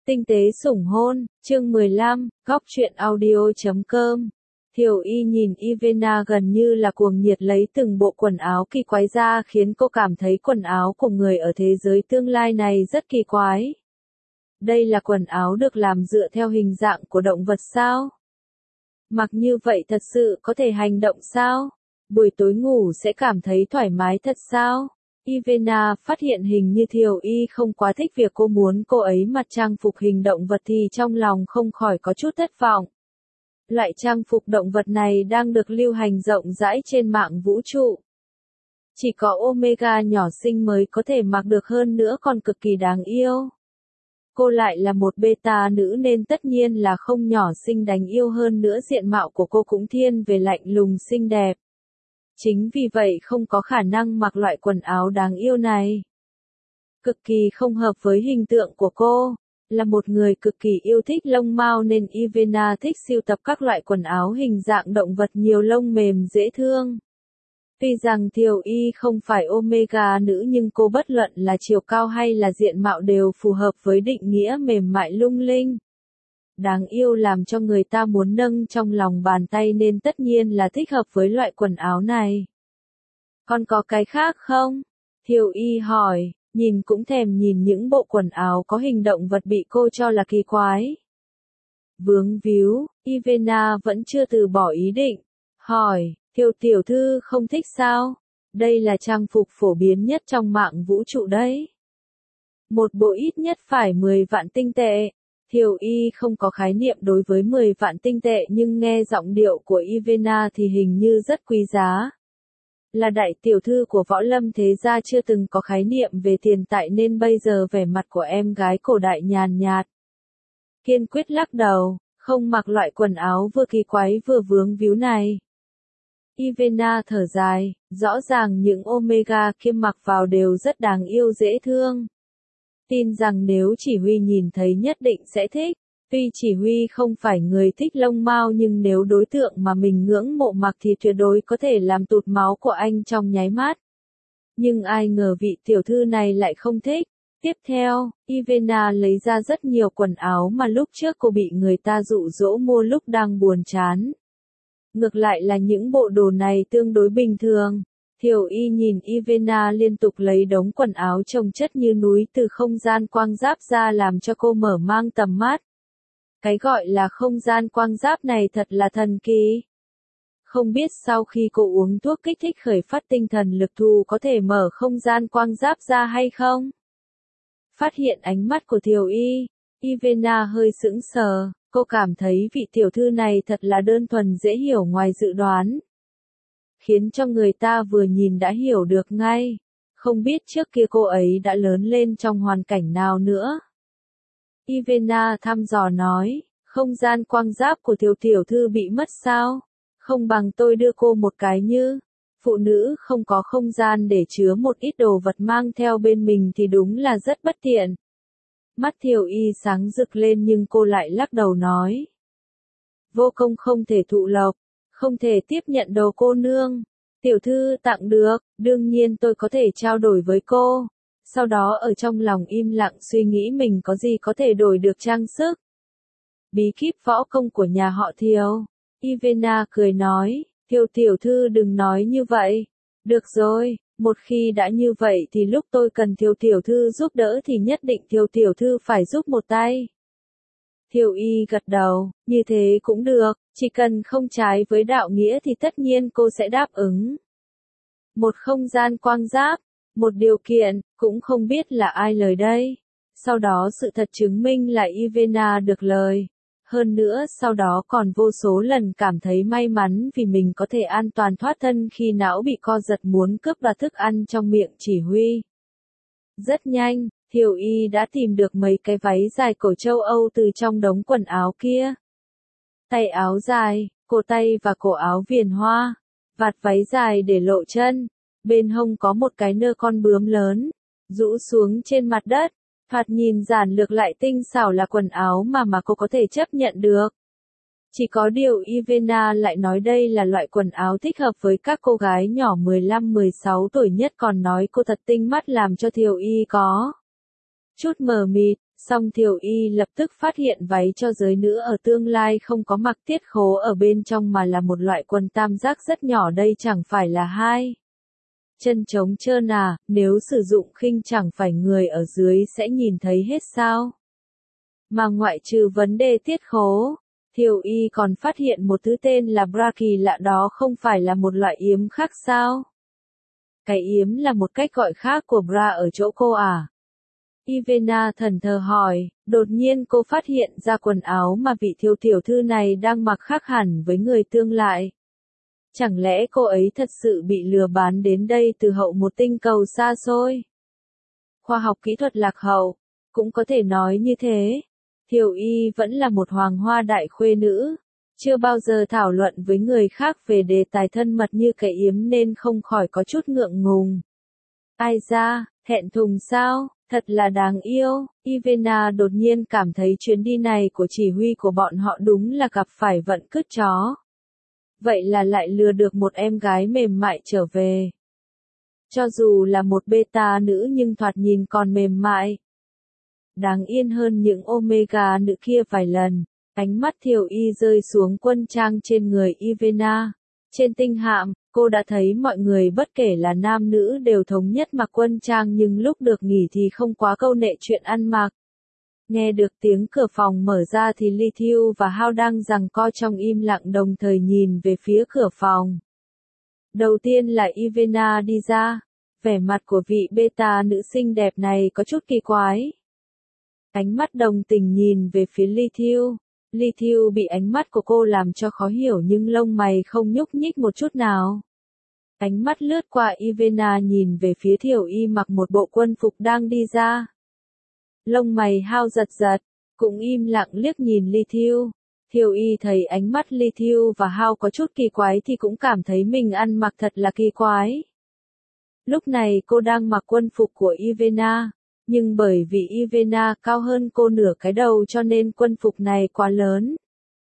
Tinh tế sủng hôn, chương 15, góc truyện audio.com. Thiều Y nhìn Ivana gần như là cuồng nhiệt lấy từng bộ quần áo kỳ quái ra khiến cô cảm thấy quần áo của người ở thế giới tương lai này rất kỳ quái. Đây là quần áo được làm dựa theo hình dạng của động vật sao? Mặc như vậy thật sự có thể hành động sao? Buổi tối ngủ sẽ cảm thấy thoải mái thật sao? Ivana phát hiện hình như Thiều Y không quá thích việc cô muốn cô ấy mặc trang phục hình động vật thì trong lòng không khỏi có chút thất vọng. Loại trang phục động vật này đang được lưu hành rộng rãi trên mạng vũ trụ. Chỉ có Omega nhỏ xinh mới có thể mặc được, hơn nữa còn cực kỳ đáng yêu. Cô lại là một beta nữ nên tất nhiên là không nhỏ xinh đáng yêu, hơn nữa diện mạo của cô cũng thiên về lạnh lùng xinh đẹp. Chính vì vậy không có khả năng mặc loại quần áo đáng yêu này. Cực kỳ không hợp với hình tượng của cô. Là một người cực kỳ yêu thích lông mao nên Ivana thích sưu tập các loại quần áo hình dạng động vật nhiều lông mềm dễ thương. Tuy rằng Thiều Y không phải Omega nữ nhưng cô bất luận là chiều cao hay là diện mạo đều phù hợp với định nghĩa mềm mại lung linh. Đáng yêu làm cho người ta muốn nâng trong lòng bàn tay nên tất nhiên là thích hợp với loại quần áo này. Còn có cái khác không? Thiều Y hỏi, nhìn cũng thèm nhìn những bộ quần áo có hình động vật bị cô cho là kỳ quái. Vướng víu, Ivana vẫn chưa từ bỏ ý định. Hỏi, Thiều tiểu thư không thích sao? Đây là trang phục phổ biến nhất trong mạng vũ trụ đấy. Một bộ ít nhất phải 10 vạn tinh tệ. Thiều Y không có khái niệm đối với 10 vạn tinh tệ nhưng nghe giọng điệu của Ivana thì hình như rất quý giá. Là đại tiểu thư của võ lâm thế gia chưa từng có khái niệm về tiền tài nên bây giờ vẻ mặt của em gái cổ đại nhàn nhạt. Kiên quyết lắc đầu, không mặc loại quần áo vừa kỳ quái vừa vướng víu này. Ivana thở dài, rõ ràng những Omega kia mặc vào đều rất đáng yêu dễ thương. Tin rằng nếu chỉ huy nhìn thấy nhất định sẽ thích. Tuy chỉ huy không phải người thích lông mao nhưng nếu đối tượng mà mình ngưỡng mộ mặc thì tuyệt đối có thể làm tụt máu của anh trong nháy mắt. Nhưng ai ngờ vị tiểu thư này lại không thích. Tiếp theo, Ivana lấy ra rất nhiều quần áo mà lúc trước cô bị người ta dụ dỗ mua lúc đang buồn chán. Ngược lại là những bộ đồ này tương đối bình thường. Thiều Y nhìn Ivana liên tục lấy đống quần áo chồng chất như núi từ không gian quang giáp ra làm cho cô mở mang tầm mắt. Cái gọi là không gian quang giáp này thật là thần kỳ. Không biết sau khi cô uống thuốc kích thích khởi phát tinh thần lực thù có thể mở không gian quang giáp ra hay không? Phát hiện ánh mắt của Thiều Y, Ivana hơi sững sờ, cô cảm thấy vị tiểu thư này thật là đơn thuần dễ hiểu ngoài dự đoán. Khiến cho người ta vừa nhìn đã hiểu được ngay. Không biết trước kia cô ấy đã lớn lên trong hoàn cảnh nào nữa. Ivana thăm dò nói, không gian quang giáp của Thiều tiểu thư bị mất sao? Không bằng tôi đưa cô một cái như. Phụ nữ không có không gian để chứa một ít đồ vật mang theo bên mình thì đúng là rất bất tiện. Mắt Thiều Y sáng rực lên nhưng cô lại lắc đầu nói. Vô công không thể thụ lộc, không thể tiếp nhận đồ cô nương. Tiểu thư tặng được, đương nhiên tôi có thể trao đổi với cô. Sau đó ở trong lòng im lặng suy nghĩ mình có gì có thể đổi được trang sức. Bí kíp võ công của nhà họ Thiều. Ivana cười nói, Thiều tiểu thư đừng nói như vậy. Được rồi, một khi đã như vậy thì lúc tôi cần Thiều tiểu thư giúp đỡ thì nhất định Thiều tiểu thư phải giúp một tay. Thiều Y gật đầu, như thế cũng được, chỉ cần không trái với đạo nghĩa thì tất nhiên cô sẽ đáp ứng. Một không gian quang giáp, một điều kiện, cũng không biết là ai lời đây. Sau đó sự thật chứng minh là Ivana được lời. Hơn nữa sau đó còn vô số lần cảm thấy may mắn vì mình có thể an toàn thoát thân khi não bị co giật muốn cướp đoạt thức ăn trong miệng chỉ huy. Rất nhanh, Thiều Y đã tìm được mấy cái váy dài cổ châu Âu từ trong đống quần áo kia. Tay áo dài, cổ tay và cổ áo viền hoa, vạt váy dài để lộ chân, bên hông có một cái nơ con bướm lớn, rũ xuống trên mặt đất, thoạt nhìn giản lược lại tinh xảo là quần áo mà cô có thể chấp nhận được. Chỉ có điều Ivana lại nói đây là loại quần áo thích hợp với các cô gái nhỏ 15-16 tuổi nhất còn nói cô thật tinh mắt làm cho Thiều Y có chút mờ mịt, Song Thiều Y lập tức phát hiện váy cho giới nữ ở tương lai không có mặc tiết khố ở bên trong mà là một loại quần tam giác rất nhỏ, đây chẳng phải là hai chân trống trơn à, nếu sử dụng khinh chẳng phải người ở dưới sẽ nhìn thấy hết sao? Mà ngoại trừ vấn đề tiết khố, Thiều Y còn phát hiện một thứ tên là bra, kỳ lạ đó không phải là một loại yếm khác sao? Cái yếm là một cách gọi khác của bra ở chỗ cô à? Ivana thần thờ hỏi, đột nhiên cô phát hiện ra quần áo mà vị thiếu tiểu thư này đang mặc khác hẳn với người tương lại. Chẳng lẽ cô ấy thật sự bị lừa bán đến đây từ hậu một tinh cầu xa xôi? Khoa học kỹ thuật lạc hậu, cũng có thể nói như thế. Thiều Y vẫn là một hoàng hoa đại khuê nữ, chưa bao giờ thảo luận với người khác về đề tài thân mật như cái yếm nên không khỏi có chút ngượng ngùng. Ai da, thẹn thùng sao, thật là đáng yêu. Ivana đột nhiên cảm thấy chuyến đi này của chỉ huy của bọn họ đúng là gặp phải vận cứt chó. Vậy là lại lừa được một em gái mềm mại trở về. Cho dù là một beta nữ nhưng thoạt nhìn còn mềm mại. Đáng yên hơn những omega nữ kia vài lần. Ánh mắt Thiều Y rơi xuống quân trang trên người Ivana. Trên tinh hạm, cô đã thấy mọi người bất kể là nam nữ đều thống nhất mặc quân trang, nhưng lúc được nghỉ thì không quá câu nệ chuyện ăn mặc. Nghe được tiếng cửa phòng mở ra thì Lithiu và Hao đang giằng co trong im lặng đồng thời nhìn về phía cửa phòng. Đầu tiên là Ivana đi ra. Vẻ mặt của vị beta nữ xinh đẹp này có chút kỳ quái. Ánh mắt đồng tình nhìn về phía Lithiu. Lithiu bị ánh mắt của cô làm cho khó hiểu nhưng lông mày không nhúc nhích một chút nào. Ánh mắt lướt qua Ivana nhìn về phía Thiều Y mặc một bộ quân phục đang đi ra. Lông mày Hao giật giật, cũng im lặng liếc nhìn Lithiu. Thiều Y thấy ánh mắt Lithiu và Hao có chút kỳ quái thì cũng cảm thấy mình ăn mặc thật là kỳ quái. Lúc này cô đang mặc quân phục của Ivana. Nhưng bởi vì Ivana cao hơn cô nửa cái đầu cho nên quân phục này quá lớn.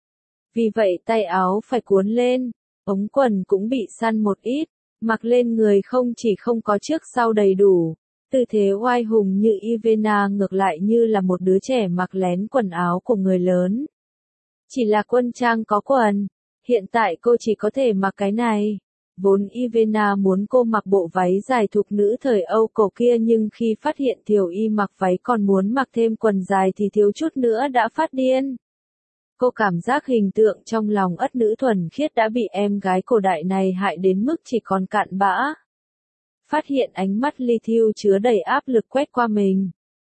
Vì vậy tay áo phải cuốn lên, ống quần cũng bị săn một ít, mặc lên người không chỉ không có trước sau đầy đủ. Tư thế oai hùng như Ivana ngược lại như là một đứa trẻ mặc lén quần áo của người lớn. Chỉ là quân trang có quần, hiện tại cô chỉ có thể mặc cái này. Vốn Ivana muốn cô mặc bộ váy dài thục nữ thời Âu cổ kia nhưng khi phát hiện Thiều Y mặc váy còn muốn mặc thêm quần dài thì thiếu chút nữa đã phát điên. Cô cảm giác hình tượng trong lòng ất nữ thuần khiết đã bị em gái cổ đại này hại đến mức chỉ còn cặn bã. Phát hiện ánh mắt Lithiu chứa đầy áp lực quét qua mình.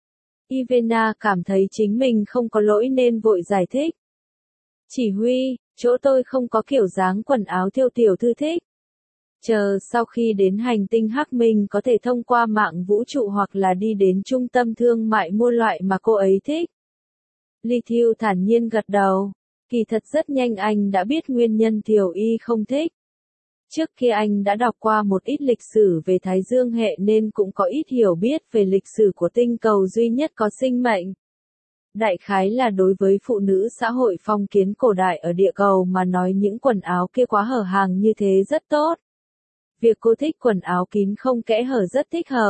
Ivana cảm thấy chính mình không có lỗi nên vội giải thích. Chỉ huy, chỗ tôi không có kiểu dáng quần áo Thiều tiểu thư thích. Chờ sau khi đến hành tinh Hắc Minh có thể thông qua mạng vũ trụ hoặc là đi đến trung tâm thương mại mua loại mà cô ấy thích. Lithiu thản nhiên gật đầu. Kỳ thật rất nhanh anh đã biết nguyên nhân Thiều Y không thích. Trước kia anh đã đọc qua một ít lịch sử về Thái Dương hệ nên cũng có ít hiểu biết về lịch sử của tinh cầu duy nhất có sinh mệnh. Đại khái là đối với phụ nữ xã hội phong kiến cổ đại ở địa cầu mà nói những quần áo kia quá hở hàng như thế rất tốt. Việc cô thích quần áo kín không kẽ hở rất thích hợp.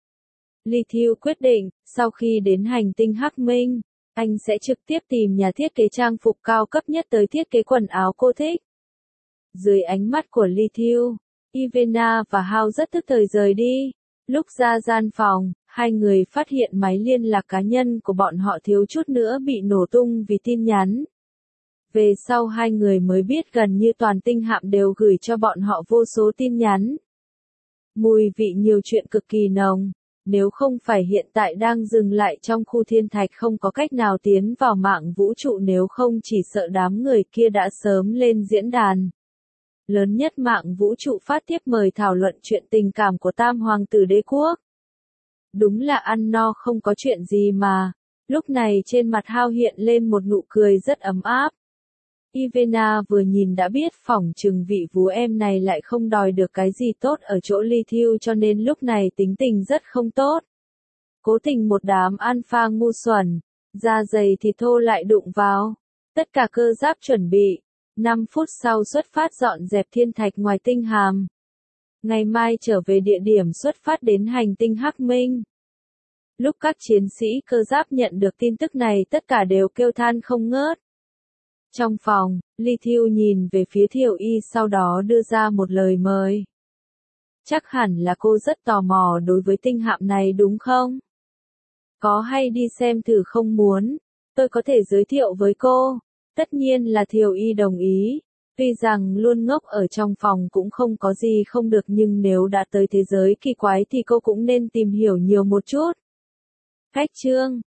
Lithiu quyết định, sau khi đến hành tinh Hắc Minh, anh sẽ trực tiếp tìm nhà thiết kế trang phục cao cấp nhất tới thiết kế quần áo cô thích. Dưới ánh mắt của Lithiu, Ivana và Hao rất tức thời rời đi. Lúc ra gian phòng, hai người phát hiện máy liên lạc cá nhân của bọn họ thiếu chút nữa bị nổ tung vì tin nhắn. Về sau hai người mới biết gần như toàn tinh hạm đều gửi cho bọn họ vô số tin nhắn. Mùi vị nhiều chuyện cực kỳ nồng, nếu không phải hiện tại đang dừng lại trong khu thiên thạch không có cách nào tiến vào mạng vũ trụ, nếu không chỉ sợ đám người kia đã sớm lên diễn đàn lớn nhất mạng vũ trụ phát tiếp mời thảo luận chuyện tình cảm của tam hoàng tử đế quốc. Đúng là ăn no không có chuyện gì mà. Lúc này trên mặt Hao hiện lên một nụ cười rất ấm áp. Ivana vừa nhìn đã biết phỏng chừng vị vú em này lại không đòi được cái gì tốt ở chỗ Lithiu cho nên lúc này tính tình rất không tốt. Cố tình một đám alpha ngu xuẩn, da dày thì thô lại đụng vào. Tất cả cơ giáp chuẩn bị. 5 phút sau xuất phát dọn dẹp thiên thạch ngoài tinh hàm. Ngày mai trở về địa điểm xuất phát đến hành tinh Hắc Minh. Lúc các chiến sĩ cơ giáp nhận được tin tức này tất cả đều kêu than không ngớt. Trong phòng, Ly Thiêu nhìn về phía Thiệu Y sau đó đưa ra một lời mời. Chắc hẳn là cô rất tò mò đối với tinh hạm này đúng không? Có hay đi xem thử không muốn? Tôi có thể giới thiệu với cô. Tất nhiên là Thiệu Y đồng ý. Tuy rằng luôn ngốc ở trong phòng cũng không có gì không được nhưng nếu đã tới thế giới kỳ quái thì cô cũng nên tìm hiểu nhiều một chút. Cách chương